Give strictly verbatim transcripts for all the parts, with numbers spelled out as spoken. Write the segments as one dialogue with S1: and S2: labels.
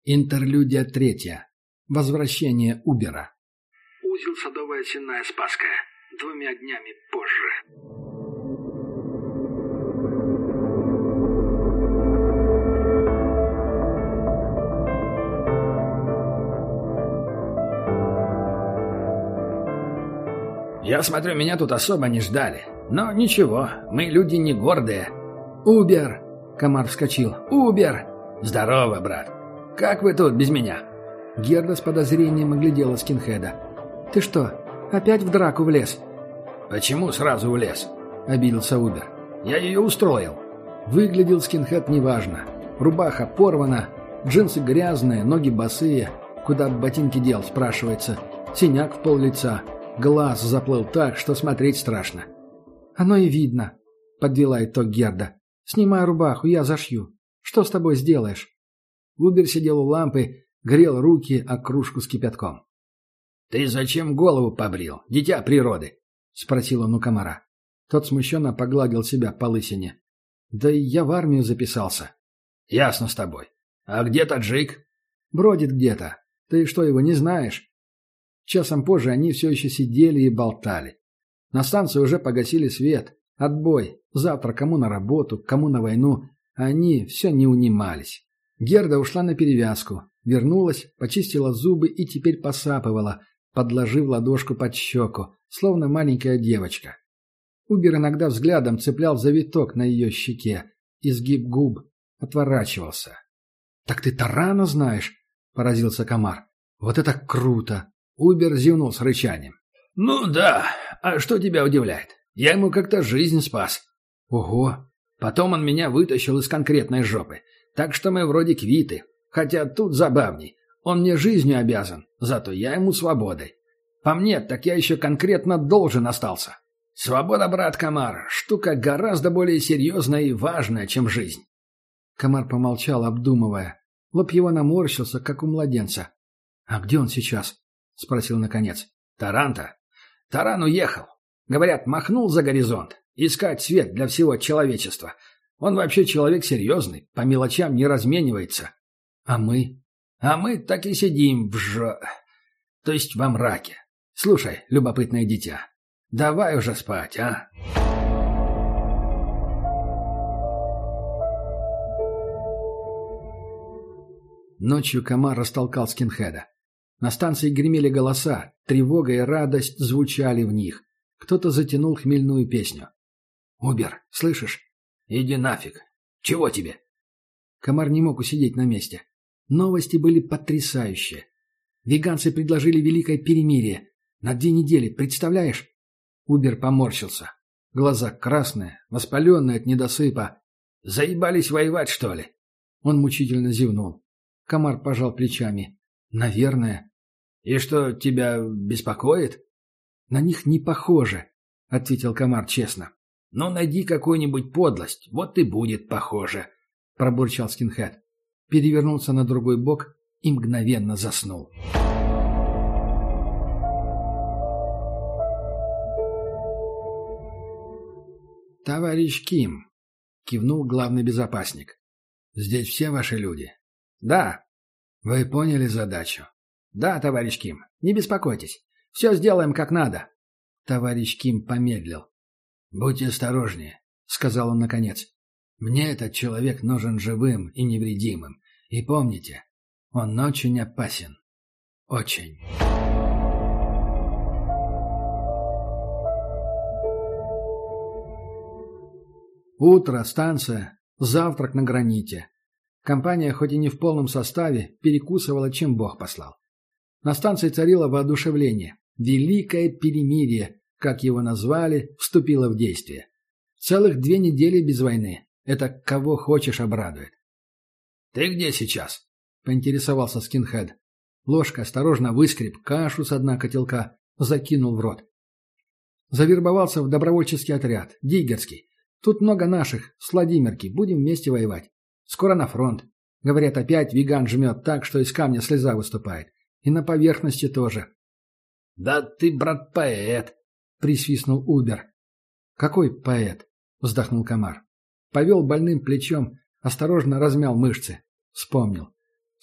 S1: Интерлюдия третья. Возвращение Убера. Узел Садовая Сенная Спасская. Двумя днями позже.
S2: Я смотрю, меня тут особо не ждали. Но ничего, мы люди не гордые.
S1: «Убер!» — Комар вскочил. «Убер!»
S2: «Здорово, брат. Как вы тут без меня?»
S1: Герда с подозрением оглядела скинхеда. «Ты что, опять в драку влез?»
S2: «Почему сразу влез?»
S1: — обиделся Убер.
S2: «Я ее устроил».
S1: Выглядел скинхед неважно. Рубаха порвана, джинсы грязные, ноги босые. Куда ботинки дел, спрашивается. Синяк в пол лица. Глаз заплыл так, что смотреть страшно. «Оно и видно», — подвела итог Герда. «Снимай рубаху, я зашью. Что с тобой сделаешь?» Убер сидел у лампы, грел руки о кружку с кипятком.
S2: «Ты зачем голову побрил, дитя природы?» — спросил он у комара.
S1: Тот смущенно погладил себя по лысине. «Да и я в армию записался».
S2: «Ясно с тобой. А где таджик?»
S1: «Бродит где-то. Ты что, его не знаешь?» Часом позже они все еще сидели и болтали. На станции уже погасили свет. Отбой. Завтра кому на работу, кому на войну. А они все не унимались. Герда ушла на перевязку. Вернулась, почистила зубы и теперь посапывала, подложив ладошку под щеку, словно маленькая девочка. Убер иногда взглядом цеплял завиток на ее щеке. Изгиб губ. Отворачивался. «Так ты Тарана знаешь?» — поразился комар. «Вот это круто!» Убер зевнул с рычанием.
S2: «Ну да. А что тебя удивляет? Я ему как-то жизнь спас».
S1: «Ого!
S2: Потом он меня вытащил из конкретной жопы. Так что мы вроде квиты. Хотя тут забавней. Он мне жизнью обязан, зато я ему свободой. По мне, так я еще конкретно должен остался. Свобода, брат Комар, штука гораздо более серьезная и важная, чем жизнь».
S1: Комар помолчал, обдумывая. Лоб его наморщился, как у младенца. «А где он сейчас?» — спросил наконец.
S2: «Таран-то? Таран уехал. Говорят, махнул за горизонт. Искать свет для всего человечества. Он вообще человек серьезный, по мелочам не разменивается.
S1: А мы?
S2: А мы так и сидим в ж... То есть во мраке. Слушай, любопытное дитя, давай уже спать, а?»
S1: Ночью комар растолкал скинхеда. На станции гремели голоса, тревога и радость звучали в них. Кто-то затянул хмельную песню. «Убер, слышишь?»
S2: «Иди нафиг. Чего тебе?»
S1: Комар не мог усидеть на месте. Новости были потрясающие. Веганцы предложили великое перемирие. На две недели, представляешь? Убер поморщился. Глаза красные, воспаленные от недосыпа.
S2: «Заебались воевать, что ли?»
S1: Он мучительно зевнул. Комар пожал плечами. «Наверное».
S2: «И что, тебя беспокоит?»
S1: «На них не похоже», — ответил комар честно.
S2: «Ну, найди какую-нибудь подлость, вот и будет похоже», —
S1: пробурчал скинхед. Перевернулся на другой бок и мгновенно заснул. «Товарищ Ким», — кивнул главный безопасник. «Здесь все ваши люди?»
S2: «Да».
S1: «Вы поняли задачу?»
S2: «Да, товарищ Ким, не беспокойтесь. Все сделаем как надо».
S1: Товарищ Ким помедлил. «Будьте осторожнее», — сказал он наконец. «Мне этот человек нужен живым и невредимым. И помните, он очень опасен. Очень». Утро, станция, завтрак на граните. Компания, хоть и не в полном составе, перекусывала, чем Бог послал. На станции царило воодушевление. Великое перемирие, как его назвали, вступило в действие. Целых две недели без войны. Это кого хочешь обрадует.
S2: «Ты где сейчас?»
S1: — поинтересовался скинхед. Ложка осторожно выскреб кашу с дна котелка, закинул в рот. Завербовался в добровольческий отряд, диггерский. Тут много наших, с Владимирки, будем вместе воевать. Скоро на фронт. Говорят, опять веган жмет так, что из камня слеза выступает. И на поверхности тоже.
S2: «Да ты, брат, поэт!»
S1: — присвистнул Убер. «Какой поэт?» — вздохнул комар. Повел больным плечом, осторожно размял мышцы. Вспомнил.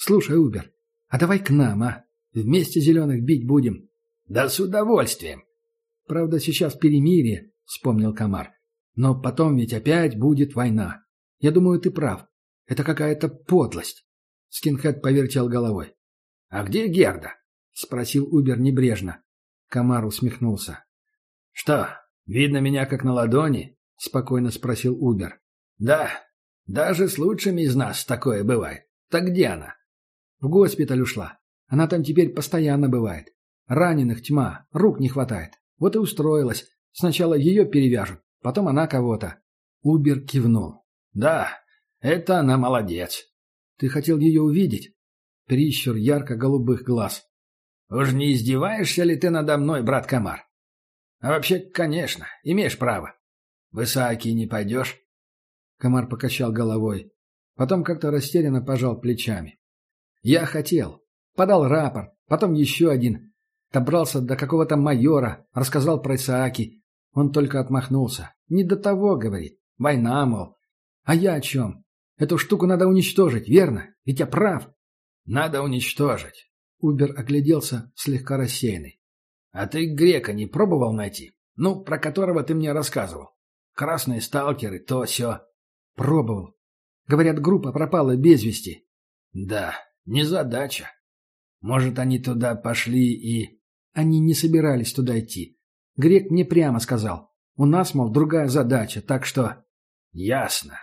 S1: Слушай, Убер, а давай к нам, а? Вместе зеленых бить будем».
S2: «Да с удовольствием».
S1: «Правда, сейчас перемирие», — вспомнил Комар. «Но потом ведь опять будет война. Я думаю, ты прав. Это какая-то подлость». Скинхед повертел головой.
S2: «А где Герда?»
S1: — спросил Убер небрежно. Комар усмехнулся.
S2: «Что, видно меня как на ладони?»
S1: — спокойно спросил Убер.
S2: «Да, даже с лучшими из нас такое бывает. Так где она?»
S1: «В госпиталь ушла. Она там теперь постоянно бывает. Раненых тьма, рук не хватает. Вот и устроилась. Сначала ее перевяжут, потом она кого-то». Убер кивнул.
S2: «Да, это она молодец».
S1: «Ты хотел ее увидеть?» Прищур ярко-голубых глаз.
S2: «Уж не издеваешься ли ты надо мной, брат Комар? А вообще, конечно, имеешь право. В Исааки не пойдешь?»
S1: Комар покачал головой. Потом как-то растерянно пожал плечами. «Я хотел. Подал рапорт, потом еще один. Добрался до какого-то майора, рассказал про Исааки. Он только отмахнулся. Не до того, говорит. Война, мол. А я о чем? Эту штуку надо уничтожить, верно? Ведь я прав».
S2: «Надо уничтожить».
S1: Убер огляделся, слегка рассеянный.
S2: «А ты грека не пробовал найти? Ну, про которого ты мне рассказывал. Красные сталкеры, то сё».
S1: «Пробовал. Говорят, группа пропала без вести».
S2: «Да, незадача. Может, они туда пошли и...»
S1: «Они не собирались туда идти. Грек мне прямо сказал. У нас, мол, другая задача, так что...»
S2: «Ясно».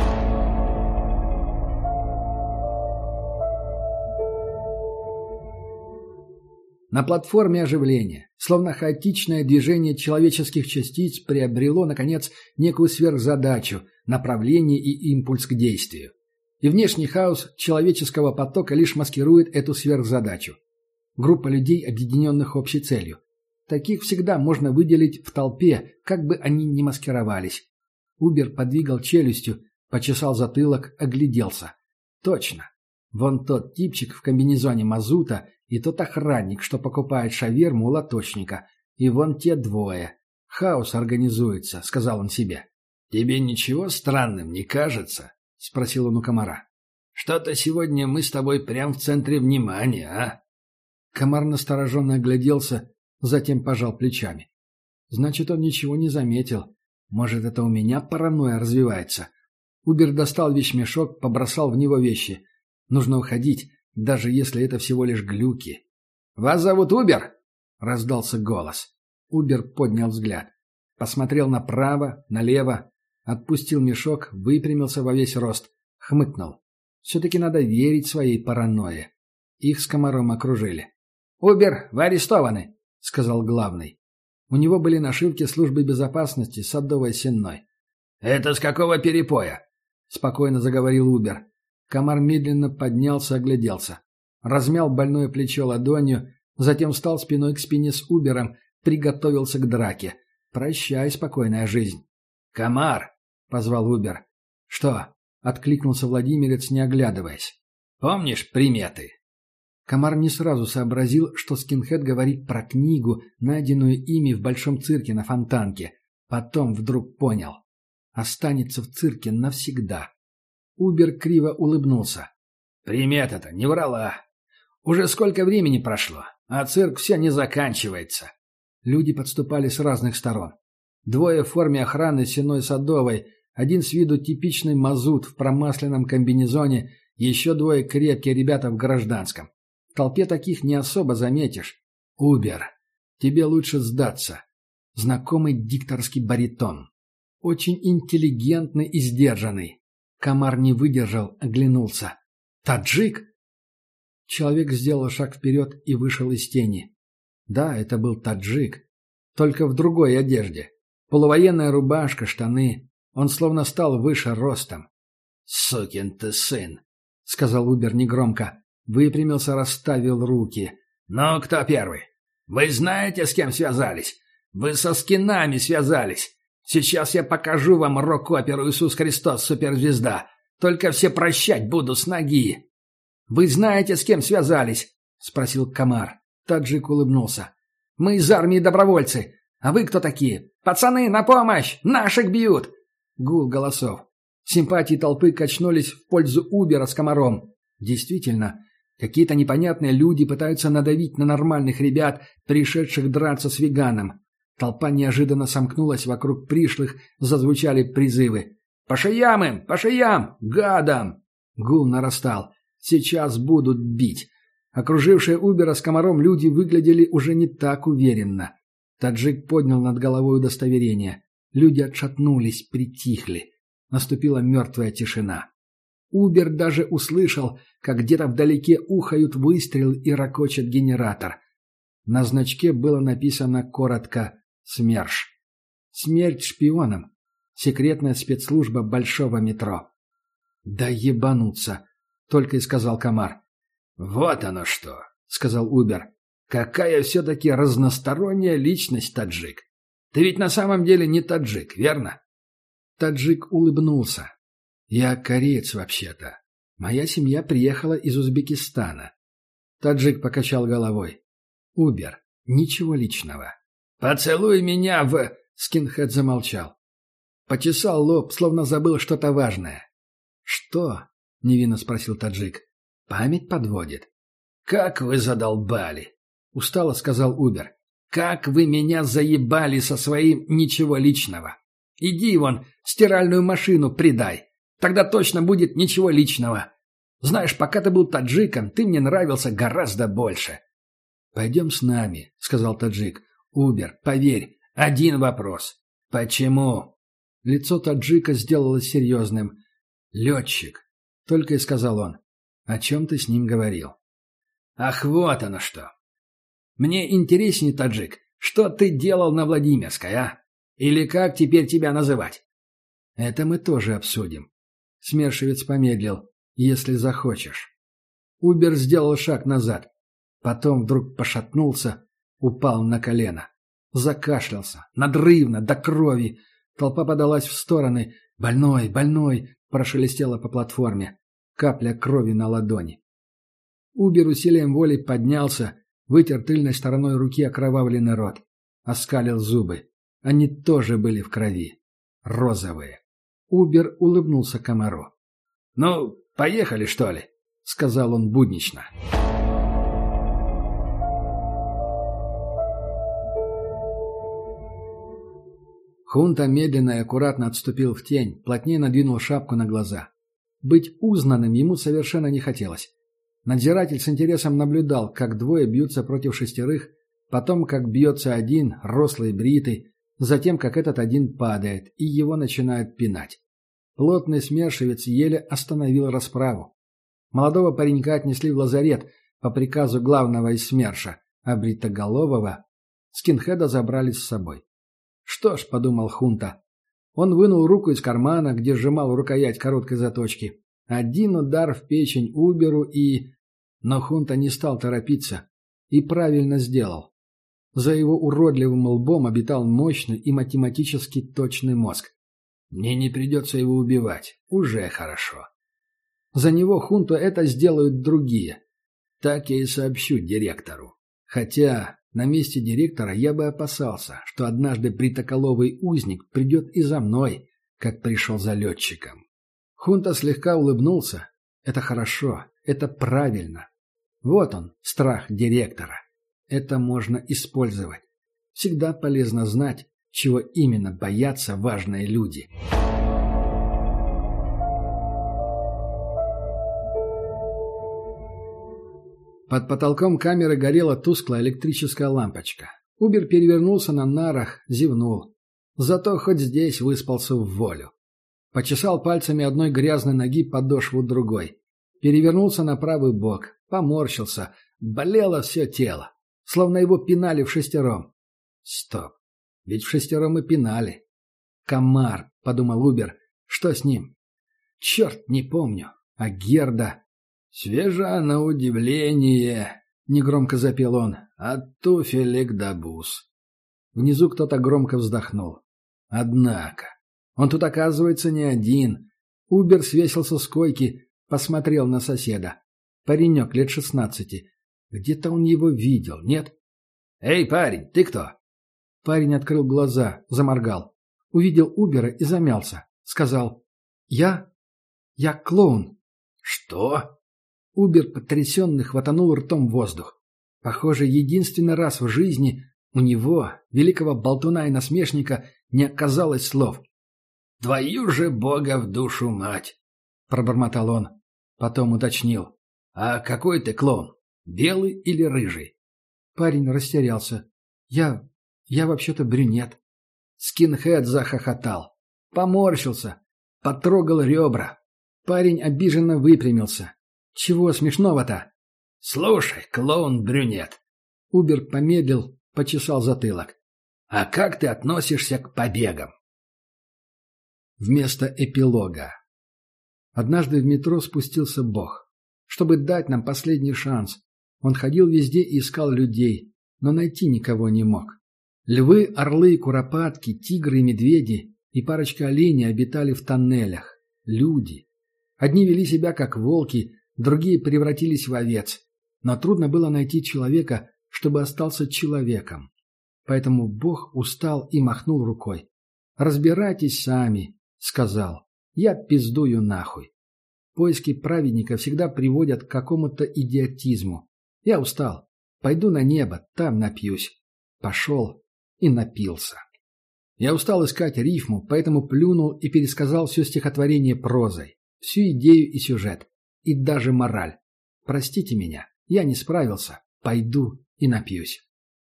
S1: На платформе оживление, словно хаотичное движение человеческих частиц приобрело, наконец, некую сверхзадачу, направление и импульс к действию. И внешний хаос человеческого потока лишь маскирует эту сверхзадачу. Группа людей, объединенных общей целью. Таких всегда можно выделить в толпе, как бы они ни маскировались. Убер подвигал челюстью, почесал затылок, огляделся. Точно. Вон тот типчик в комбинезоне мазута и тот охранник, что покупает шаверму у лоточника. И вон те двое. Хаос организуется, сказал он себе.
S2: «Тебе ничего странным не кажется?» — спросил он у Комара. «Что-то сегодня мы с тобой прям в центре внимания, а?»
S1: Комар настороженно огляделся, затем пожал плечами. Значит, он ничего не заметил. Может, это у меня паранойя развивается? Убер достал вещмешок, побросал в него вещи. Нужно уходить, даже если это всего лишь глюки.
S2: «Вас зовут Убер?»
S1: — раздался голос. Убер поднял взгляд. Посмотрел направо, налево, отпустил мешок, выпрямился во весь рост, хмыкнул. Все-таки надо верить своей паранойе. Их с Комаром окружили.
S2: «Убер, вы арестованы»,
S1: — сказал главный. У него были нашивки службы безопасности Садовой Сенной.
S2: «Это с какого перепоя?»
S1: — спокойно заговорил Убер. Комар медленно поднялся, огляделся. Размял больное плечо ладонью, затем встал спиной к спине с Убером, приготовился к драке. «Прощай, спокойная жизнь».
S2: «Комар!»
S1: — позвал Убер. «Что?» — откликнулся владимирец, не оглядываясь.
S2: «Помнишь приметы?»
S1: Комар не сразу сообразил, что скинхед говорит про книгу, найденную ими в большом цирке на Фонтанке. Потом вдруг понял. Останется в цирке навсегда. Убер криво улыбнулся.
S2: «Примета-то не врала. Уже сколько времени прошло, а цирк все не заканчивается».
S1: Люди подступали с разных сторон. Двое в форме охраны Сенной Садовой, один с виду типичный мазут в промасленном комбинезоне, еще двое крепкие ребята в гражданском. В толпе таких не особо заметишь. «Убер, тебе лучше сдаться». Знакомый дикторский баритон. Очень интеллигентный и сдержанный. Комар не выдержал, оглянулся. «Таджик?» Человек сделал шаг вперед и вышел из тени. Да, это был таджик. Только в другой одежде. Полувоенная рубашка, штаны. Он словно стал выше ростом.
S2: «Сукин ты сын!»
S1: — сказал Убер негромко. Выпрямился, расставил руки.
S2: «Ну, кто первый? Вы знаете, с кем связались? Вы со скинами связались. Сейчас я покажу вам рок-оперу «Иисус Христос, суперзвезда». Только все прощать буду с ноги».
S1: «Вы знаете, с кем связались?» — спросил Комар. Таджик улыбнулся. «Мы из армии добровольцы. А вы кто такие? Пацаны, на помощь! Наших бьют!» Гул голосов. Симпатии толпы качнулись в пользу Убера с Комаром. Действительно, Какие-то непонятные люди пытаются надавить на нормальных ребят, пришедших драться с веганом. Толпа неожиданно сомкнулась вокруг пришлых, зазвучали призывы. «По шеям им! По шеям! Гадам!» Гул нарастал. «Сейчас будут бить!» Окружившие Убера с комаром люди выглядели уже не так уверенно. Таджик поднял над головой удостоверение. Люди отшатнулись, притихли. Наступила мертвая тишина. Убер даже услышал, как где-то вдалеке ухают выстрелы и ракочет генератор. На значке было написано коротко «СМЕРШ». Смерть шпионам. Секретная спецслужба большого метро. «Да ебануться!» — только и сказал комар. «Вот оно что!» — сказал Убер. «Какая все-таки разносторонняя личность, таджик! Ты ведь на самом деле не таджик, верно?» Таджик улыбнулся. «Я кореец вообще-то. Моя семья приехала из Узбекистана». Таджик покачал головой. «Убер, ничего личного». «Поцелуй меня в...» — скинхед замолчал. Почесал лоб, словно забыл что-то важное. «Что?» — невинно спросил таджик. «Память подводит». «Как вы задолбали!» — устало сказал Убер. «Как вы меня заебали со своим ничего личного! Иди вон, стиральную машину придай, тогда точно будет ничего личного. Знаешь, пока ты был таджиком, ты мне нравился гораздо больше». «Пойдем с нами», — сказал таджик. «Убер, поверь, один вопрос. Почему?» Лицо таджика сделалось серьезным. «Летчик», — только и сказал он. «О чем ты с ним говорил?» «Ах, вот оно что! Мне интереснее, таджик, что ты делал на Владимирской, а? Или как теперь тебя называть?» «Это мы тоже обсудим». Смершевец помедлил. «Если захочешь». Убер сделал шаг назад. Потом вдруг пошатнулся, упал на колено. Закашлялся, надрывно, до крови. Толпа подалась в стороны. «Больной, больной!» — прошелестело по платформе. Капля крови на ладони. Убер усилием воли поднялся, вытер тыльной стороной руки окровавленный рот. Оскалил зубы. Они тоже были в крови. Розовые. Убер улыбнулся комару. «Ну, поехали, что ли?» — сказал он буднично. Хунта медленно и аккуратно отступил в тень, плотнее надвинул шапку на глаза. Быть узнанным ему совершенно не хотелось. Надзиратель с интересом наблюдал, как двое бьются против шестерых, потом как бьется один, рослый, бритый, затем как этот один падает, и его начинают пинать. Плотный смершевец еле остановил расправу. Молодого паренька отнесли в лазарет по приказу главного из СМЕРШа, а бритоголового скинхеда забрали с собой. «Что ж», — подумал Хунта, он вынул руку из кармана, где сжимал рукоять короткой заточки. Один удар в печень Уберу и... Но Хунта не стал торопиться. И правильно сделал. За его уродливым лбом обитал мощный и математически точный мозг. Мне не придется его убивать. Уже хорошо. За него Хунту это сделают другие. Так я и сообщу директору. Хотя на месте директора я бы опасался, что однажды бритоколовый узник придет и за мной, как пришел за летчиком. Хунта слегка улыбнулся. Это хорошо, это правильно. Вот он, страх директора. Это можно использовать. Всегда полезно знать, чего именно боятся важные люди. Под потолком камеры горела тусклая электрическая лампочка. Убер перевернулся на нарах, зевнул. Зато хоть здесь выспался в волю. Почесал пальцами одной грязной ноги подошву другой. Перевернулся на правый бок, поморщился. Болело все тело, словно его пинали в шестером. Стоп, ведь в шестером и пинали. Комар, подумал Убер, что с ним? Черт, не помню. А Герда... «Свежа на удивление», — негромко запел он, — «от туфелек до бус». Внизу кто-то громко вздохнул. Однако, он тут, оказывается, не один. Убер свесился с койки, посмотрел на соседа. Паренек лет шестнадцати. Где-то он его видел, нет? «Эй, парень, ты кто?» Парень открыл глаза, заморгал. Увидел Убера и замялся. Сказал: «Я? Я клоун». «Что?» Убер потрясенно хватанул ртом воздух. Похоже, единственный раз в жизни у него, великого болтуна и насмешника, не оказалось слов.
S2: «Твою же бога в душу мать!» — пробормотал он. Потом уточнил. «А какой ты клоун? Белый или рыжий?»
S1: Парень растерялся. «Я... я вообще-то брюнет». Скинхед захохотал. Поморщился. Потрогал ребра. Парень обиженно выпрямился. «Чего смешного-то?»
S2: «Слушай, клоун-брюнет».
S1: Убер помедлил, почесал затылок.
S2: «А как ты относишься к побегам?»
S1: Вместо эпилога. Однажды в метро спустился Бог. Чтобы дать нам последний шанс. Он ходил везде и искал людей, но найти никого не мог. Львы, орлы, куропатки, тигры и медведи и парочка оленей обитали в тоннелях. Люди. Одни вели себя как волки, другие превратились в овец. Но трудно было найти человека, чтобы остался человеком. Поэтому Бог устал и махнул рукой. «Разбирайтесь сами», — сказал. «Я пиздую нахуй». Поиски праведника всегда приводят к какому-то идиотизму. Я устал. Пойду на небо, там напьюсь. Пошел и напился. Я устал искать рифму, поэтому плюнул и пересказал все стихотворение прозой, всю идею и сюжет, и даже мораль. Простите меня, я не справился. Пойду и напьюсь.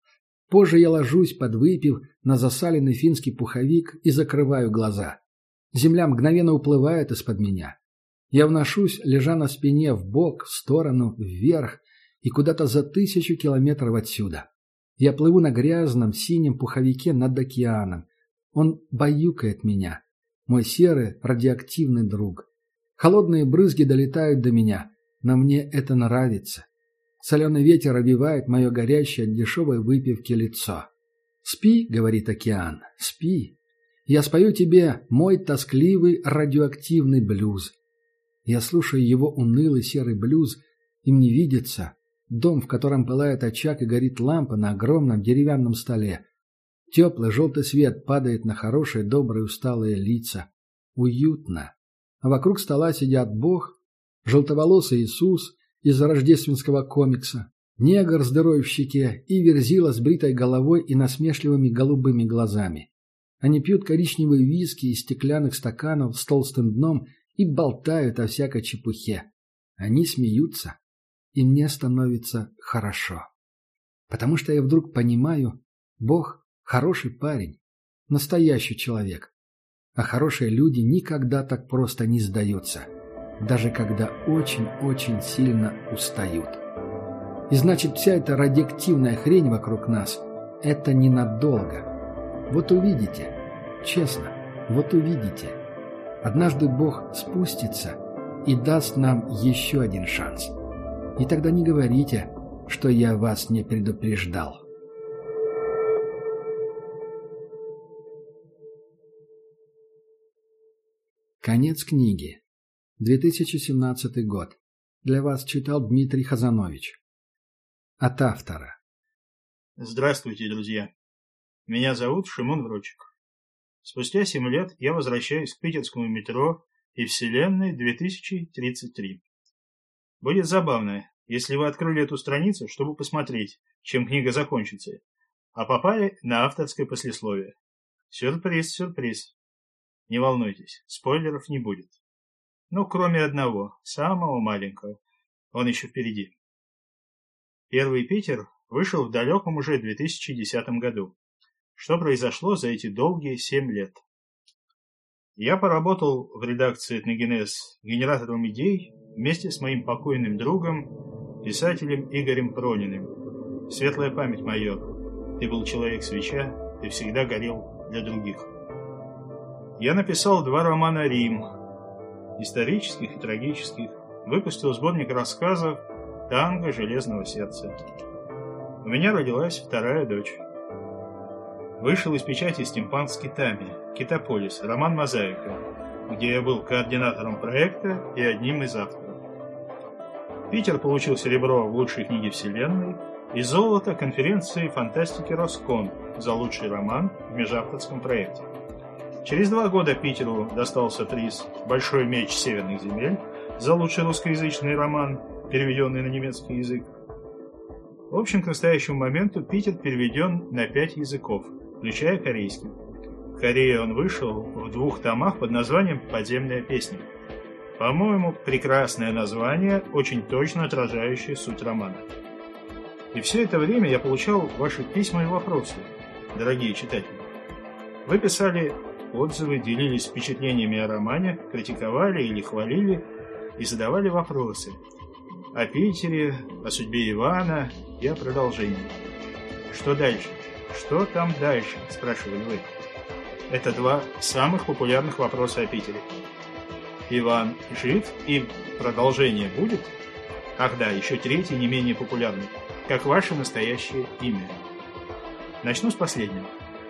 S1: Позже я ложусь, подвыпив, на засаленный финский пуховик и закрываю глаза. Земля мгновенно уплывает из-под меня. Я вношусь, лежа на спине, вбок, в сторону, вверх и куда-то за тысячу километров отсюда. Я плыву на грязном синем пуховике над океаном. Он баюкает меня, мой серый радиоактивный друг. Холодные брызги долетают до меня, но мне это нравится. Соленый ветер обвивает мое горящее от дешевой выпивки лицо. «Спи», — говорит океан, — «спи. Я спою тебе мой тоскливый радиоактивный блюз». Я слушаю его унылый серый блюз, и мне видится дом, в котором пылает очаг и горит лампа на огромном деревянном столе. Теплый желтый свет падает на хорошие, добрые, усталые лица. Уютно. А вокруг стола сидят Бог, желтоволосый Иисус из рождественского комикса, негр с дырой в щеке и Верзила с бритой головой и насмешливыми голубыми глазами. Они пьют коричневые виски из стеклянных стаканов с толстым дном и болтают о всякой чепухе. Они смеются, и мне становится хорошо. Потому что я вдруг понимаю, Бог – хороший парень, настоящий человек. А хорошие люди никогда так просто не сдаются, даже когда очень-очень сильно устают. И значит, вся эта радиоактивная хрень вокруг нас – это ненадолго. Вот увидите, честно, вот увидите. Однажды Бог спустится и даст нам еще один шанс. И тогда не говорите, что я вас не предупреждал. Конец книги. две тысячи семнадцатый год. Для вас читал Дмитрий Хазанович. От автора.
S3: Здравствуйте, друзья. Меня зовут Шимон Врочек. Спустя семь лет я возвращаюсь к питерскому метро и вселенной две тысячи тридцать три. Будет забавно, если вы открыли эту страницу, чтобы посмотреть, чем книга закончится, а попали на авторское послесловие. Сюрприз, сюрприз. Не волнуйтесь, спойлеров не будет. Ну, кроме одного, самого маленького. Он еще впереди. Первый Питер вышел в далеком уже две тысячи десятом году. Что произошло за эти долгие семь лет? Я поработал в редакции «Этногенез» генератором идей вместе с моим покойным другом, писателем Игорем Прониным. Светлая память, майор. Ты был человек-свеча, ты всегда горел для других. Я написал два романа «Рим», исторических и трагических, выпустил сборник рассказов «Танго железного сердца». У меня родилась вторая дочь. Вышел из печати «Стимпанк с китами», «Китополис», роман «Мозаика», где я был координатором проекта и одним из авторов. Питер получил серебро в лучшей книге вселенной и золото конференции фантастики «Роскон» за лучший роман в межавторском проекте. Через два года Питеру достался приз «Большой меч северных земель» за лучший русскоязычный роман переведенный на немецкий язык. В общем, к настоящему моменту Питер переведен на пять языков, включая корейский. В Корее он вышел в двух томах под названием «Подземная песня». По-моему, прекрасное название, очень точно отражающее суть романа. И все это время я получал ваши письма и вопросы, дорогие читатели. Вы писали отзывы, делились впечатлениями о романе, критиковали или хвалили и задавали вопросы о Питере, о судьбе Ивана и о продолжении. Что дальше? Что там дальше? Спрашивали вы. Это два самых популярных вопроса о Питере. Иван жив и продолжение будет? Ах да, еще третий, не менее популярный. Как ваше настоящее имя? Начну с последнего.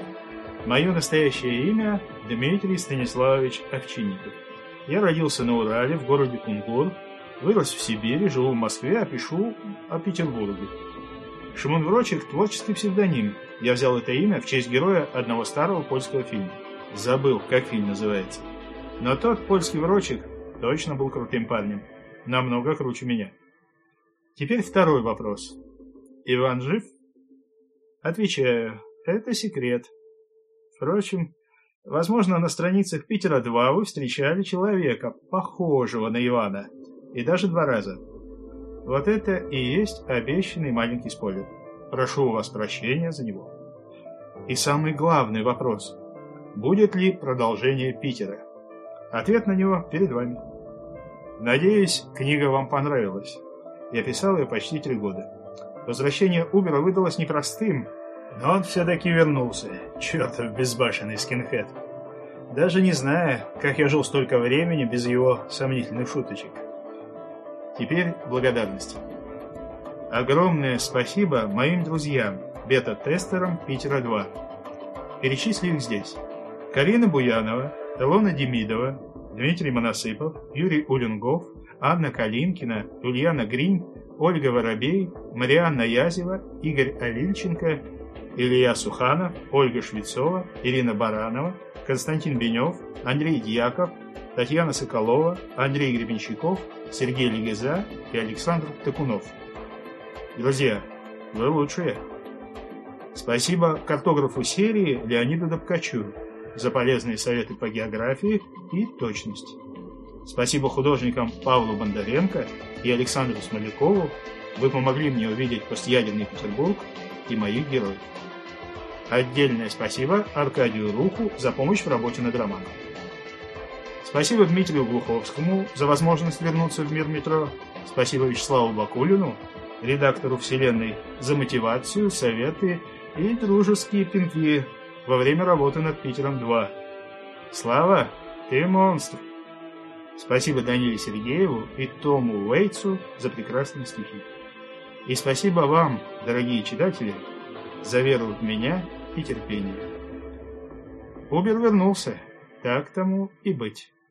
S3: Мое настоящее имя Дмитрий Станиславович Овчинников. Я родился на Урале, в городе Кунгур, вырос в Сибири, живу в Москве, а пишу о Петербурге. Шимон Врочек – творческий псевдоним. Я взял это имя в честь героя одного старого польского фильма. Забыл, как фильм называется. Но тот польский Врочек точно был крутым парнем. Намного круче меня. Теперь второй вопрос. Иван жив? Отвечаю, это секрет. Впрочем, возможно, на страницах Питера два вы встречали человека, похожего на Ивана, и даже два раза. Вот это и есть обещанный маленький спойлер. Прошу у вас прощения за него. И самый главный вопрос. Будет ли продолжение Питера? Ответ на него перед вами. Надеюсь, книга вам понравилась. Я писал ее почти три года. Возвращение Убера выдалось непростым, но он все-таки вернулся, чертов безбашенный скинхед. Даже не зная, как я жил столько времени без его сомнительных шуточек. Теперь благодарности. Огромное спасибо моим друзьям, бета-тестерам Питера два. Перечислю их здесь. Карина Буянова, Илона Демидова, Дмитрий Моносыпов, Юрий Улюнгов, Анна Калинкина, Ульяна Гринь, Ольга Воробей, Марианна Язева, Игорь Алильченко, Илья Суханов, Ольга Швецова, Ирина Баранова, Константин Бенев, Андрей Дьяков, Татьяна Соколова, Андрей Гребенщиков, Сергей Легеза и Александр Такунов. Друзья, вы лучшие. Спасибо картографу серии Леониду Добкачу за полезные советы по географии и точности. Спасибо художникам Павлу Бондаренко и Александру Смолякову. Вы помогли мне увидеть постъядерный Петербург и моих героев. Отдельное спасибо Аркадию Руху за помощь в работе над романом. Спасибо Дмитрию Глуховскому за возможность вернуться в мир метро. Спасибо Вячеславу Бакулину, редактору «Вселенной», за мотивацию, советы и дружеские пинки во время работы над Питером два. Слава, ты монстр! Спасибо Даниле Сергееву и Тому Уэйтсу за прекрасные стихи. И спасибо вам, дорогие читатели, за веру в меня и терпение. Убер вернулся, так тому и быть.